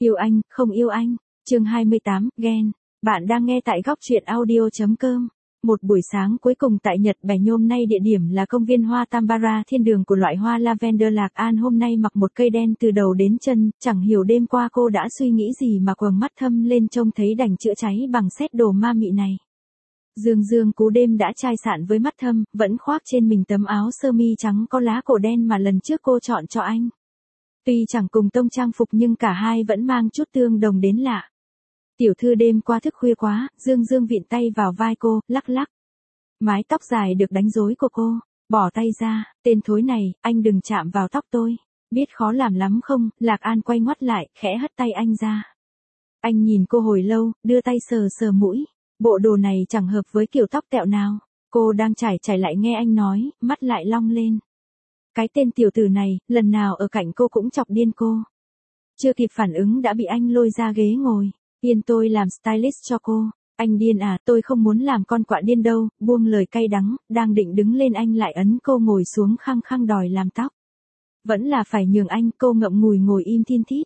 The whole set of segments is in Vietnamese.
Yêu anh, không yêu anh. Chương 28, ghen. Bạn đang nghe tại góc truyện audio.com. Một buổi sáng cuối cùng tại Nhật Bẻ Nhôm, nay địa điểm là công viên hoa Tambara, thiên đường của loại hoa lavender. Lạc An hôm nay mặc một cây đen từ đầu đến chân, chẳng hiểu đêm qua cô đã suy nghĩ gì mà quầng mắt thâm lên trông thấy đành chữa cháy bằng sét đồ ma mị này. Dương Dương cú đêm đã chai sạn với mắt thâm, vẫn khoác trên mình tấm áo sơ mi trắng có lá cổ đen mà lần trước cô chọn cho anh. Tuy chẳng cùng tông trang phục nhưng cả hai vẫn mang chút tương đồng đến lạ. Tiểu thư đêm qua thức khuya quá, Dương Dương vịn tay vào vai cô, lắc lắc. Mái tóc dài được đánh rối của cô, bỏ tay ra, tên thối này, anh đừng chạm vào tóc tôi. Biết khó làm lắm không? Lạc An quay ngoắt lại, khẽ hất tay anh ra. Anh nhìn cô hồi lâu, đưa tay sờ sờ mũi. Bộ đồ này chẳng hợp với kiểu tóc tẹo nào. Cô đang trải lại nghe anh nói, mắt lại long lên. Cái tên tiểu tử này, lần nào ở cạnh cô cũng chọc điên cô. Chưa kịp phản ứng đã bị anh lôi ra ghế ngồi. Yên tôi làm stylist cho cô. Anh điên à, tôi không muốn làm con quạ điên đâu. Buông lời cay đắng, đang định đứng lên anh lại ấn cô ngồi xuống khăng khăng đòi làm tóc. Vẫn là phải nhường anh, cô ngậm ngùi ngồi im thiên thít.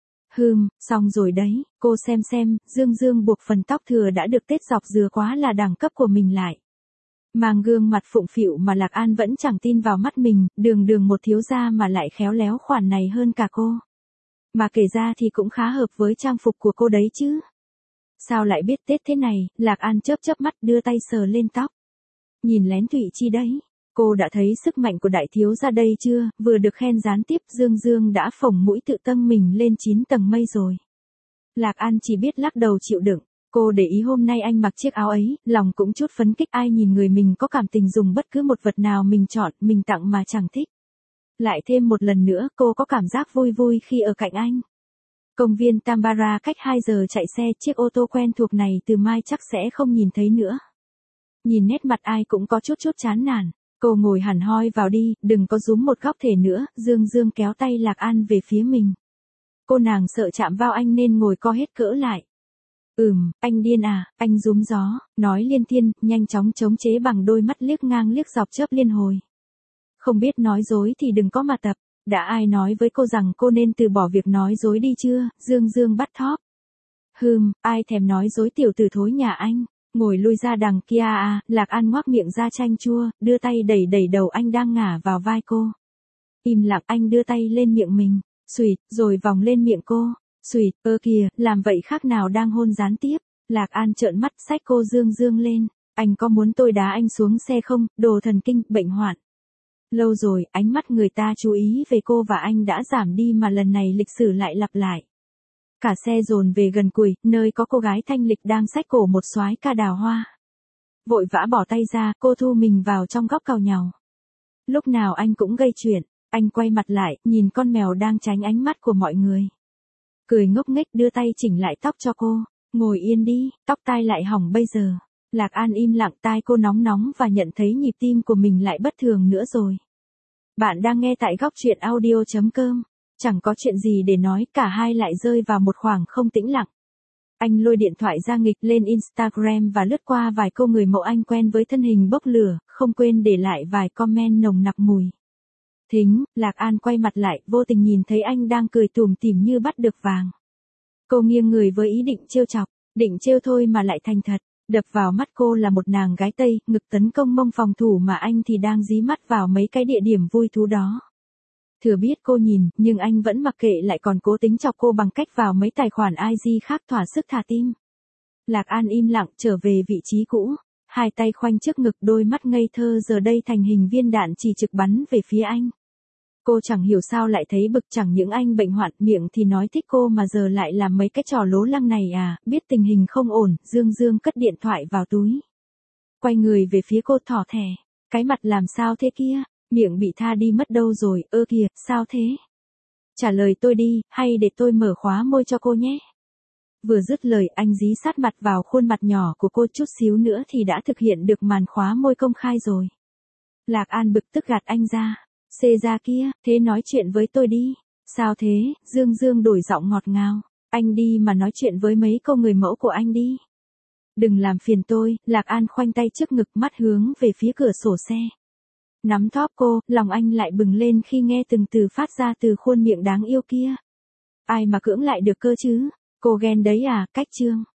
Xong rồi đấy, cô xem, Dương Dương buộc phần tóc thừa đã được tết dọc dừa quá là đẳng cấp của mình lại. Mang gương mặt phụng phịu mà Lạc An vẫn chẳng tin vào mắt mình, đường một thiếu gia mà lại khéo léo khoản này hơn cả cô. Mà kể ra thì cũng khá hợp với trang phục của cô đấy chứ. Sao lại biết Tết thế này? Lạc An chớp mắt đưa tay sờ lên tóc. Nhìn lén Thụy Chi đấy. Cô đã thấy sức mạnh của đại thiếu gia đây chưa? Vừa được khen gián tiếp, Dương Dương đã phồng mũi tự tâng mình lên 9 tầng mây rồi. Lạc An chỉ biết lắc đầu chịu đựng. Cô để ý hôm nay anh mặc chiếc áo ấy, lòng cũng chút phấn kích. Ai nhìn người mình có cảm tình dùng bất cứ một vật nào mình chọn, mình tặng mà chẳng thích. Lại thêm một lần nữa, cô có cảm giác vui khi ở cạnh anh. Công viên Tambara cách 2 giờ chạy xe, chiếc ô tô quen thuộc này từ mai chắc sẽ không nhìn thấy nữa. Nhìn nét mặt ai cũng có chút chán nản. Cô ngồi hẳn hoi vào đi, đừng có rúm một góc thể nữa. Dương Dương kéo tay Lạc An về phía mình. Cô nàng sợ chạm vào anh nên ngồi co hết cỡ lại. Anh điên à, anh rúm gió, nói liên thiên, nhanh chóng chống chế bằng đôi mắt liếc ngang liếc dọc chớp liên hồi. Không biết nói dối thì đừng có mà tập, đã ai nói với cô rằng cô nên từ bỏ việc nói dối đi chưa? Dương Dương bắt thóp. Ai thèm nói dối tiểu tử thối nhà anh, ngồi lui ra đằng kia à, Lạc An ngoác miệng ra chanh chua, đưa tay đẩy đầu anh đang ngả vào vai cô. Im lặng, anh đưa tay lên miệng mình, xuỵt, rồi vòng lên miệng cô. Xuỵt, kìa, làm vậy khác nào đang hôn gián tiếp. Lạc An trợn mắt xách cô Dương Dương lên. Anh có muốn tôi đá anh xuống xe không, đồ thần kinh, bệnh hoạn. Lâu rồi, ánh mắt người ta chú ý về cô và anh đã giảm đi mà lần này lịch sử lại lặp lại. Cả xe dồn về gần cùi, nơi có cô gái thanh lịch đang xách cổ một soái ca đào hoa. Vội vã bỏ tay ra, cô thu mình vào trong góc càu nhàu. Lúc nào anh cũng gây chuyện, anh quay mặt lại, nhìn con mèo đang tránh ánh mắt của mọi người. Cười ngốc nghếch đưa tay chỉnh lại tóc cho cô. Ngồi yên đi, tóc tai lại hỏng bây giờ. Lạc An im lặng, tai cô nóng và nhận thấy nhịp tim của mình lại bất thường nữa rồi. Bạn đang nghe tại góc truyện audio.com. Chẳng có chuyện gì để nói, cả hai lại rơi vào một khoảng không tĩnh lặng. Anh lôi điện thoại ra nghịch lên Instagram và lướt qua vài câu người mẫu anh quen với thân hình bốc lửa, không quên để lại vài comment nồng nặc mùi. Thính, Lạc An quay mặt lại, vô tình nhìn thấy anh đang cười tủm tỉm như bắt được vàng. Cô nghiêng người với ý định trêu chọc, định trêu thôi mà lại thành thật. Đập vào mắt cô là một nàng gái Tây, ngực tấn công mông phòng thủ mà anh thì đang dí mắt vào mấy cái địa điểm vui thú đó. Thừa biết cô nhìn, nhưng anh vẫn mặc kệ lại còn cố tính chọc cô bằng cách vào mấy tài khoản IG khác thỏa sức thả tim. Lạc An im lặng trở về vị trí cũ, hai tay khoanh trước ngực, đôi mắt ngây thơ giờ đây thành hình viên đạn chỉ trực bắn về phía anh. Cô chẳng hiểu sao lại thấy bực, chẳng những anh bệnh hoạn miệng thì nói thích cô mà giờ lại làm mấy cái trò lố lăng này à. Biết tình hình không ổn, Dương Dương cất điện thoại vào túi. Quay người về phía cô thỏ thẻ. Cái mặt làm sao thế kia, miệng bị tha đi mất đâu rồi, kìa, sao thế? Trả lời tôi đi, hay để tôi mở khóa môi cho cô nhé. Vừa dứt lời anh dí sát mặt vào khuôn mặt nhỏ của cô, chút xíu nữa thì đã thực hiện được màn khóa môi công khai rồi. Lạc An bực tức gạt anh ra. Xê ra kia, thế nói chuyện với tôi đi. Sao thế? Dương Dương đổi giọng ngọt ngào. Anh đi mà nói chuyện với mấy cô người mẫu của anh đi. Đừng làm phiền tôi. Lạc An khoanh tay trước ngực, mắt hướng về phía cửa sổ xe. Nắm thóp cô, lòng anh lại bừng lên khi nghe từng từ phát ra từ khuôn miệng đáng yêu kia. Ai mà cưỡng lại được cơ chứ? Cô ghen đấy à, cách chương.